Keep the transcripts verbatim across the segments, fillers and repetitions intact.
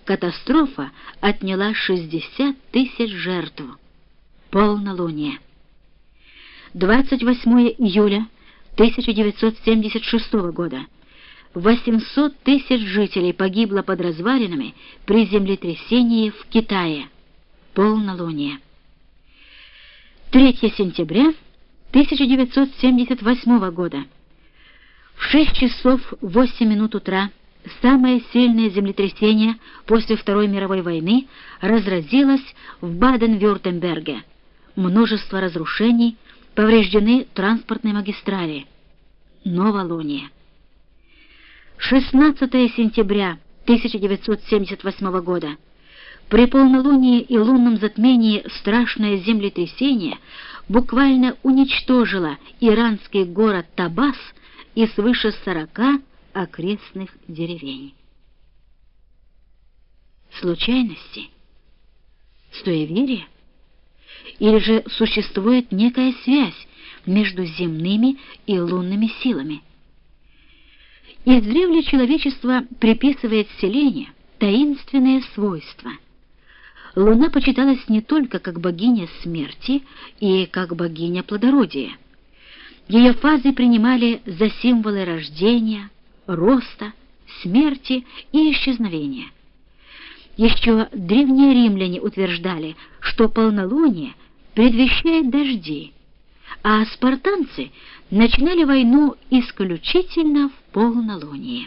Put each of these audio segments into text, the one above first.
Катастрофа отняла шестьдесят тысяч жертв. Полнолуние. двадцать восьмое июля тысяча девятьсот семьдесят шестого года. восемьсот тысяч жителей погибло под развалинами при землетрясении в Китае. Полнолуние. третьего сентября тысяча девятьсот семьдесят восьмого года. В шесть часов восемь минут утра самое сильное землетрясение после Второй мировой войны разразилось в Баден-Вюртемберге. Множество разрушений, повреждены транспортные магистрали. Новолуние. шестнадцатого сентября тысяча девятьсот семьдесят восьмого года. При полнолунии и лунном затмении страшное землетрясение буквально уничтожило иранский город Табас и свыше сорока окрестных деревень. Случайности? Суеверие? Или же существует некая связь между земными и лунными силами? Издревле человечество приписывает Вселенной таинственные свойства. Луна почиталась не только как богиня смерти и как богиня плодородия. Ее фазы принимали за символы рождения, роста, смерти и исчезновения. Еще древние римляне утверждали, что полнолуние предвещает дожди, а спартанцы начинали войну исключительно в полнолуние.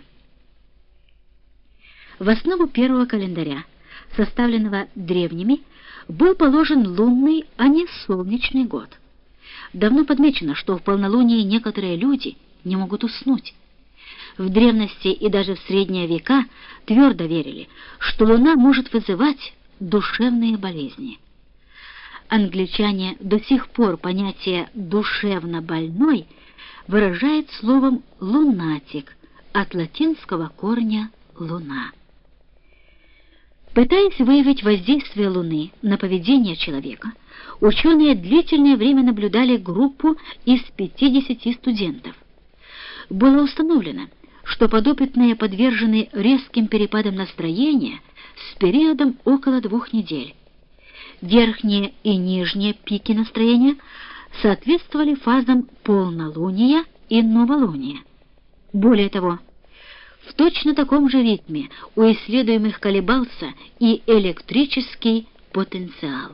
В основу первого календаря, составленного древними, был положен лунный, а не солнечный год. Давно подмечено, что в полнолуние некоторые люди не могут уснуть. В древности и даже в средние века твердо верили, что луна может вызывать душевные болезни. Англичане до сих пор понятие «душевно больной» выражают словом «лунатик» от латинского корня «луна». Пытаясь выявить воздействие Луны на поведение человека, ученые длительное время наблюдали группу из пятидесяти студентов. Было установлено, что подопытные подвержены резким перепадам настроения с периодом около двух недель. Верхние и нижние пики настроения соответствовали фазам полнолуния и новолуния. Более того, в точно таком же ритме у исследуемых колебался и электрический потенциал.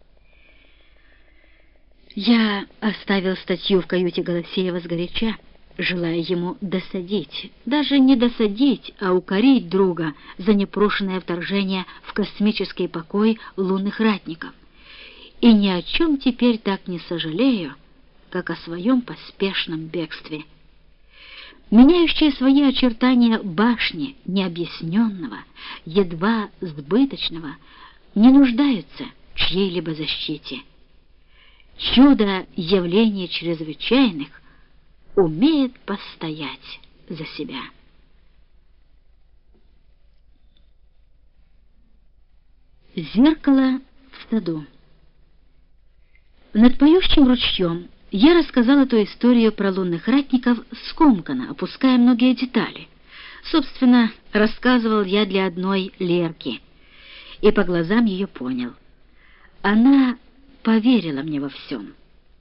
Я оставил статью в каюте Голосеева сгоряча, желая ему досадить, даже не досадить, а укорить друга за непрошенное вторжение в космический покой лунных ратников. И ни о чем теперь так не сожалею, как о своем поспешном бегстве. Меняющие свои очертания башни необъясненного, едва сбыточного, не нуждаются в чьей-либо защите. Чудо явлений чрезвычайных умеет постоять за себя. Зеркало в саду. Над поющим ручьем я рассказал эту историю про лунных ратников скомканно, опуская многие детали. Собственно, рассказывал я для одной Лерки, и по глазам ее понял. Она поверила мне во всем.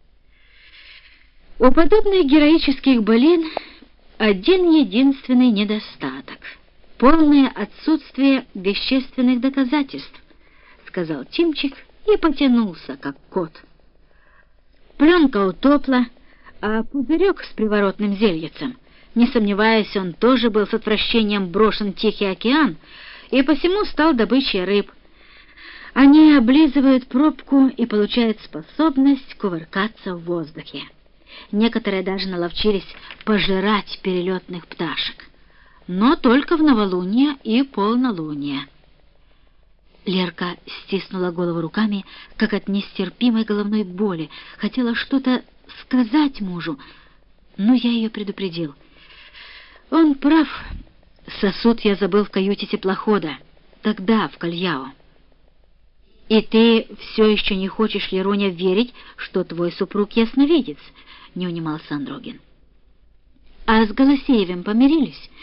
У подобных героических былин один единственный недостаток — полное отсутствие вещественных доказательств, — сказал Тимчик и потянулся, как кот. Пленка утопла, а пузырек с приворотным зельицем, не сомневаясь, он тоже был с отвращением брошен в Тихий океан и посему стал добычей рыб. Они облизывают пробку и получают способность кувыркаться в воздухе. Некоторые даже наловчились пожирать перелетных пташек, но только в новолуние и полнолуние. Лерка стиснула голову руками, как от нестерпимой головной боли. Хотела что-то сказать мужу, но я ее предупредил. Он прав. Сосуд я забыл в каюте теплохода, тогда в Кальяо. И ты все еще не хочешь, Лероня, верить, что твой супруг ясновидец? Не унимался Андрогин. А с Голосеевым помирились?